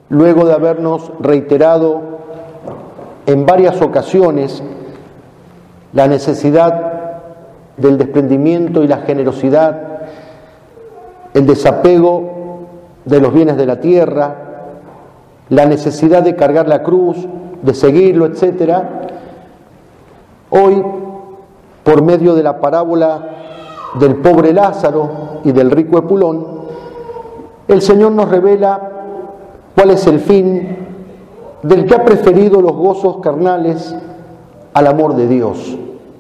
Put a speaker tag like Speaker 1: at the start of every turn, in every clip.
Speaker 1: luego de habernos reiterado en varias ocasiones la necesidad del desprendimiento y la generosidad, el desapego de los bienes de la tierra, la necesidad de cargar la cruz, de seguirlo, etc. Hoy, por medio de la parábola del pobre Lázaro y del rico Epulón, el Señor nos revela cuál es el fin del que ha preferido los gozos carnales al amor de Dios.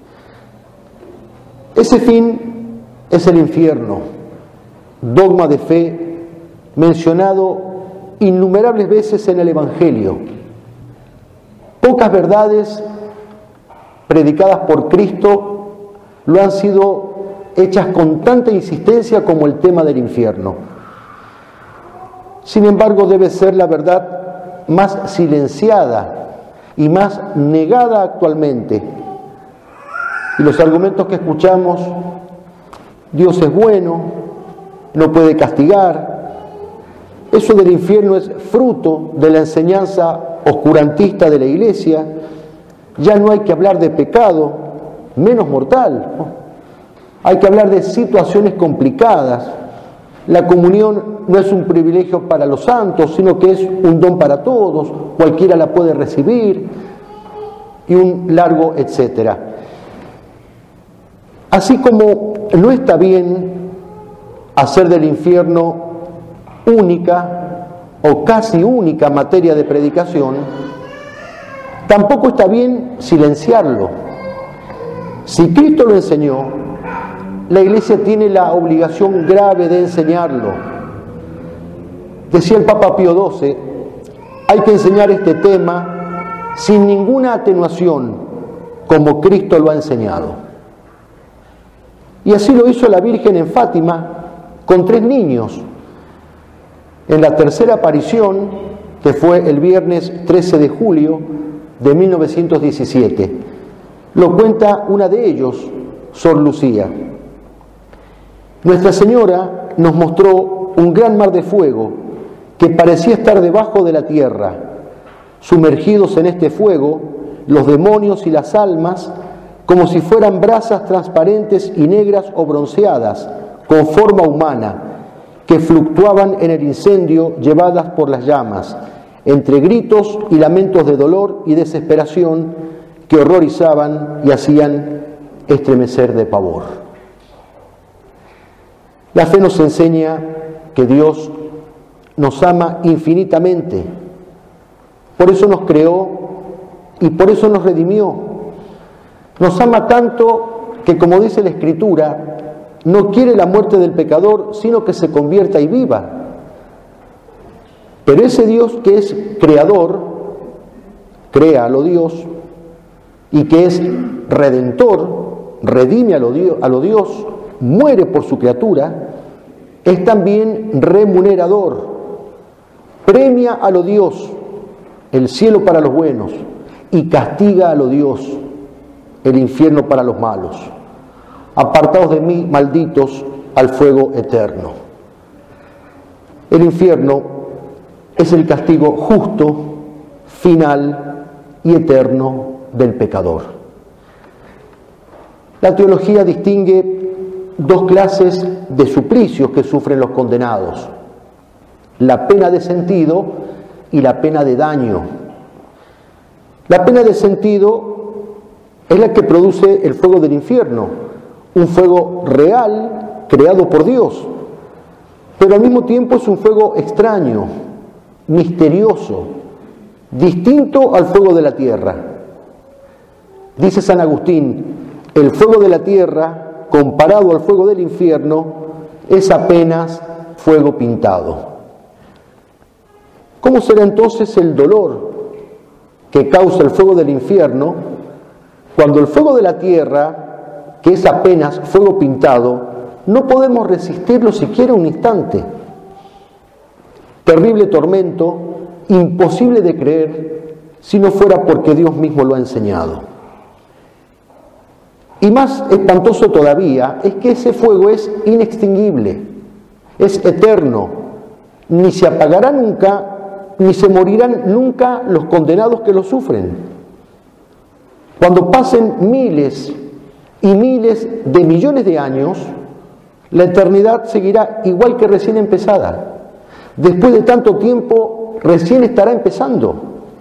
Speaker 1: Ese fin es el infierno, dogma de fe mencionado innumerables veces en el Evangelio. Pocas verdades predicadas por Cristo lo han sido hechas con tanta insistencia como el tema del infierno. Sin embargo, debe ser la verdad más silenciada y más negada actualmente. Y los argumentos que escuchamos, Dios es bueno, no puede castigar, eso del infierno es fruto de la enseñanza oscurantista de la Iglesia, ya no hay que hablar de pecado, menos mortal, ¿no? Hay que hablar de situaciones complicadas. La comunión no es un privilegio para los santos, sino que es un don para todos, cualquiera la puede recibir, y un largo etcétera. Así como no está bien hacer del infierno única o casi única materia de predicación, tampoco está bien silenciarlo. Si Cristo lo enseñó, la Iglesia tiene la obligación grave de enseñarlo. Decía el Papa Pío XII, hay que enseñar este tema sin ninguna atenuación, como Cristo lo ha enseñado. Y así lo hizo la Virgen en Fátima con 3 niños. En la tercera aparición, que fue el viernes 13 de julio de 1917, lo cuenta una de ellos, Sor Lucía. Nuestra Señora nos mostró un gran mar de fuego que parecía estar debajo de la tierra. Sumergidos en este fuego, los demonios y las almas, como si fueran brasas transparentes y negras o bronceadas, con forma humana, que fluctuaban en el incendio llevadas por las llamas, entre gritos y lamentos de dolor y desesperación que horrorizaban y hacían estremecer de pavor. La fe nos enseña que Dios nos ama infinitamente, por eso nos creó y por eso nos redimió. Nos ama tanto que, como dice la Escritura, no quiere la muerte del pecador, sino que se convierta y viva. Pero ese Dios que es creador, crea a lo Dios, y que es redentor, redime a lo Dios, muere por su criatura, es también remunerador, premia a lo Dios, el cielo para los buenos, y castiga a lo Dios, el infierno para los malos. Apartaos de mí, malditos, al fuego eterno. El infierno es el castigo justo, final y eterno del pecador. La teología distingue 2 clases de suplicios que sufren los condenados: la pena de sentido y la pena de daño. La pena de sentido es la que produce el fuego del infierno, un fuego real creado por Dios, pero al mismo tiempo es un fuego extraño, misterioso, distinto al fuego de la tierra. Dice San Agustín, el fuego de la tierra, comparado al fuego del infierno, es apenas fuego pintado. ¿Cómo será entonces el dolor que causa el fuego del infierno cuando el fuego de la tierra, que es apenas fuego pintado, no podemos resistirlo siquiera un instante? Terrible tormento, imposible de creer si no fuera porque Dios mismo lo ha enseñado. Y más espantoso todavía es que ese fuego es inextinguible, es eterno, ni se apagará nunca, ni se morirán nunca los condenados que lo sufren. Cuando pasen miles y miles de millones de años, la eternidad seguirá igual que recién empezada. Después de tanto tiempo, recién estará empezando.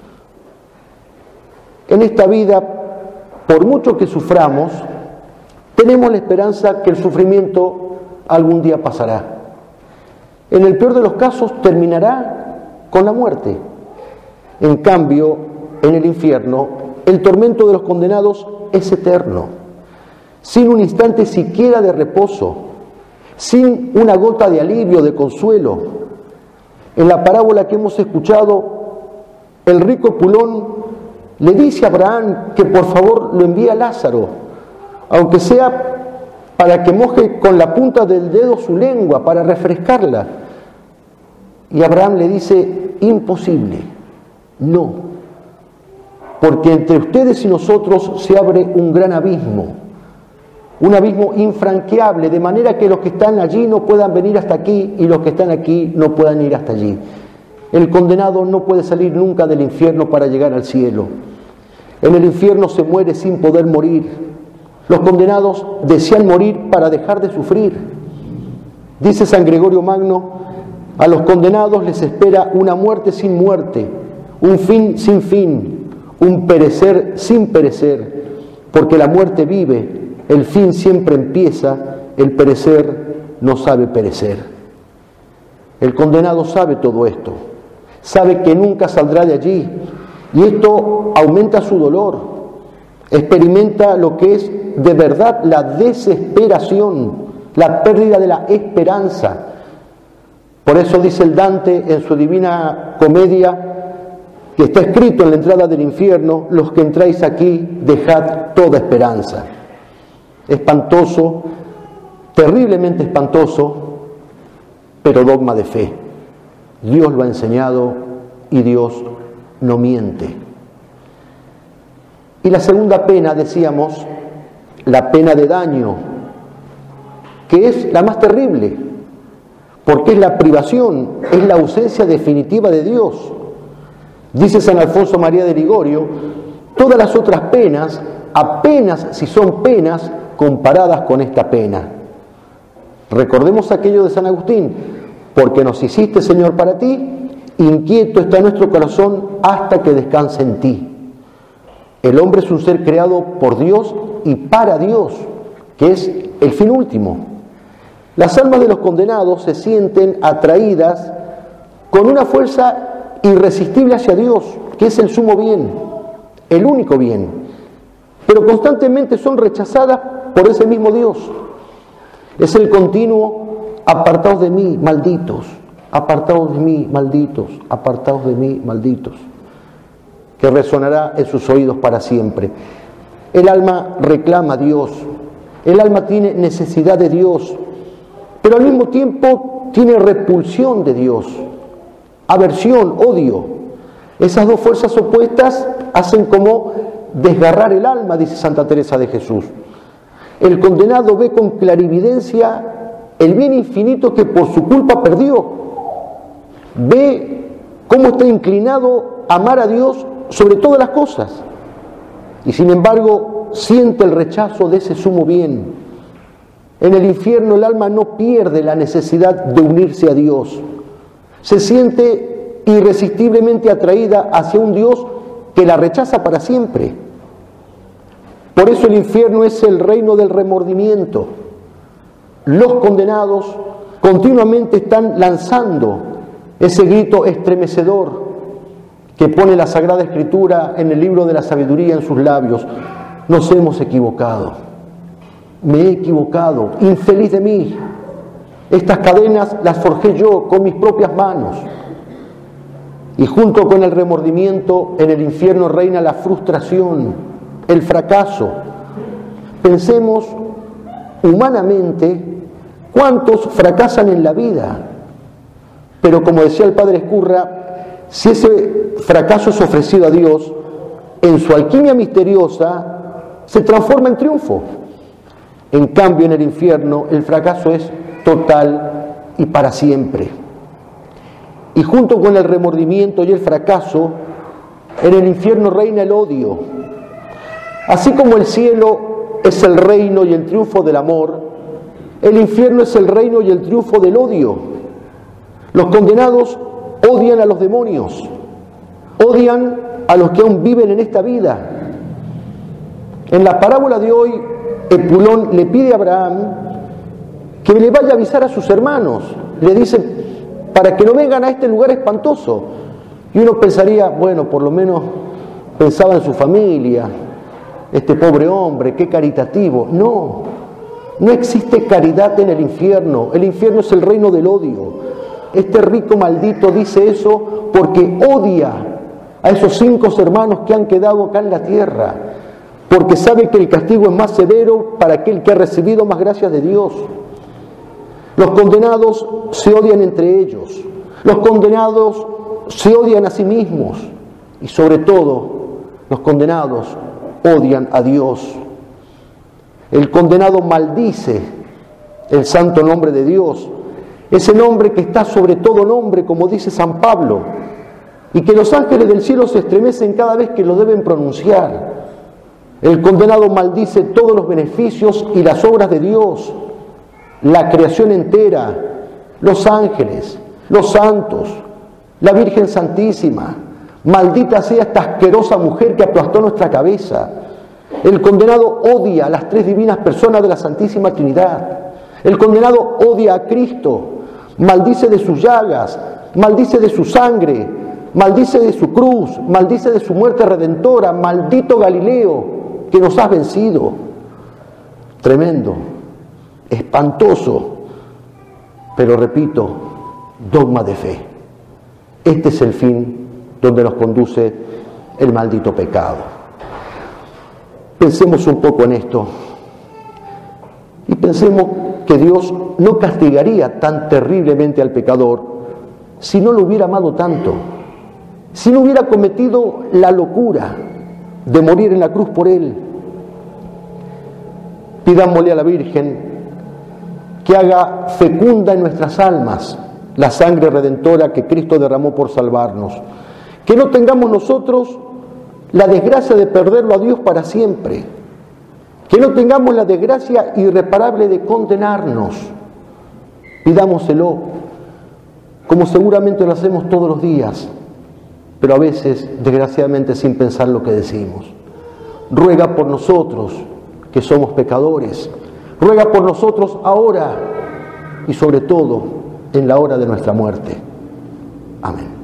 Speaker 1: En esta vida, por mucho que suframos, tenemos la esperanza que el sufrimiento algún día pasará. En el peor de los casos, terminará con la muerte. En cambio, en el infierno, el tormento de los condenados es eterno, sin un instante siquiera de reposo, sin una gota de alivio, de consuelo. En la parábola que hemos escuchado, el rico Epulón le dice a Abraham que por favor lo envíe a Lázaro, aunque sea para que moje con la punta del dedo su lengua, para refrescarla. Y Abraham le dice, imposible, no, porque entre ustedes y nosotros se abre un gran abismo, un abismo infranqueable, de manera que los que están allí no puedan venir hasta aquí y los que están aquí no puedan ir hasta allí. El condenado no puede salir nunca del infierno para llegar al cielo. En el infierno se muere sin poder morir. Los condenados desean morir para dejar de sufrir. Dice San Gregorio Magno, a los condenados les espera una muerte sin muerte, un fin sin fin, un perecer sin perecer, porque la muerte vive, el fin siempre empieza, el perecer no sabe perecer. El condenado sabe todo esto, sabe que nunca saldrá de allí, y esto aumenta su dolor, experimenta lo que es de verdad la desesperación, la pérdida de la esperanza. Por eso dice el Dante en su Divina Comedia, que está escrito en la entrada del infierno, los que entráis aquí, dejad toda esperanza. Espantoso, terriblemente espantoso, pero dogma de fe. Dios lo ha enseñado y Dios no miente. Y la segunda pena, decíamos, la pena de daño, que es la más terrible, porque es la privación, es la ausencia definitiva de Dios. Dice San Alfonso María de Ligorio, todas las otras penas, apenas si son penas comparadas con esta pena. Recordemos aquello de San Agustín, porque nos hiciste, Señor, para ti, inquieto está nuestro corazón hasta que descanse en ti. El hombre es un ser creado por Dios y para Dios, que es el fin último. Las almas de los condenados se sienten atraídas con una fuerza irresistible hacia Dios, que es el sumo bien, el único bien, pero constantemente son rechazadas por ese mismo Dios. Es el continuo, apartaos de mí, malditos, apartaos de mí, malditos, apartaos de mí, malditos, que resonará en sus oídos para siempre. El alma reclama a Dios, el alma tiene necesidad de Dios, pero al mismo tiempo tiene repulsión de Dios, aversión, odio. Esas dos fuerzas opuestas hacen como desgarrar el alma, dice Santa Teresa de Jesús. El condenado ve con clarividencia el bien infinito que por su culpa perdió. Ve cómo está inclinado a amar a Dios sobre todas las cosas. Y sin embargo siente el rechazo de ese sumo bien. En el infierno el alma no pierde la necesidad de unirse a Dios. Se siente irresistiblemente atraída hacia un Dios que la rechaza para siempre. Por eso el infierno es el reino del remordimiento. Los condenados continuamente están lanzando ese grito estremecedor que pone la Sagrada Escritura en el libro de la sabiduría en sus labios. Nos hemos equivocado. Me he equivocado. Infeliz de mí. Estas cadenas las forjé yo con mis propias manos. Y junto con el remordimiento, en el infierno reina la frustración, el fracaso. Pensemos humanamente cuántos fracasan en la vida. Pero como decía el padre Escurra, si ese fracaso es ofrecido a Dios, en su alquimia misteriosa se transforma en triunfo. En cambio, en el infierno el fracaso es total y para siempre. Y junto con el remordimiento y el fracaso, en el infierno reina el odio. Así como el cielo es el reino y el triunfo del amor, el infierno es el reino y el triunfo del odio. Los condenados odian a los demonios, odian a los que aún viven en esta vida. En la parábola de hoy, Epulón le pide a Abraham que le vaya a avisar a sus hermanos. Le dice, para que no vengan a este lugar espantoso. Y uno pensaría, bueno, por lo menos pensaba en su familia, este pobre hombre, qué caritativo. No, no existe caridad en el infierno. El infierno es el reino del odio. Este rico maldito dice eso porque odia a esos 5 hermanos que han quedado acá en la tierra, porque sabe que el castigo es más severo para aquel que ha recibido más gracias de Dios. Los condenados se odian entre ellos, los condenados se odian a sí mismos y sobre todo los condenados odian a Dios. El condenado maldice el santo nombre de Dios, ese nombre que está sobre todo nombre, como dice San Pablo, y que los ángeles del cielo se estremecen cada vez que lo deben pronunciar. El condenado maldice todos los beneficios y las obras de Dios, la creación entera, los ángeles, los santos, la Virgen Santísima. Maldita sea esta asquerosa mujer que aplastó nuestra cabeza. El condenado odia a las 3 divinas personas de la Santísima Trinidad. El condenado odia a Cristo, maldice de sus llagas, maldice de su sangre, maldice de su cruz, maldice de su muerte redentora. Maldito Galileo, que nos has vencido. Tremendo, espantoso, pero repito, dogma de fe. Este es el fin donde nos conduce el maldito pecado. Pensemos un poco en esto y pensemos que Dios no castigaría tan terriblemente al pecador si no lo hubiera amado tanto, si no hubiera cometido la locura de morir en la cruz por él. Pidámosle a la Virgen que haga fecunda en nuestras almas la sangre redentora que Cristo derramó por salvarnos. Que no tengamos nosotros la desgracia de perderlo a Dios para siempre. Que no tengamos la desgracia irreparable de condenarnos. Pidámoselo, como seguramente lo hacemos todos los días, pero a veces, desgraciadamente, sin pensar lo que decimos. Ruega por nosotros, que somos pecadores. Ruega por nosotros ahora y sobre todo en la hora de nuestra muerte. Amén.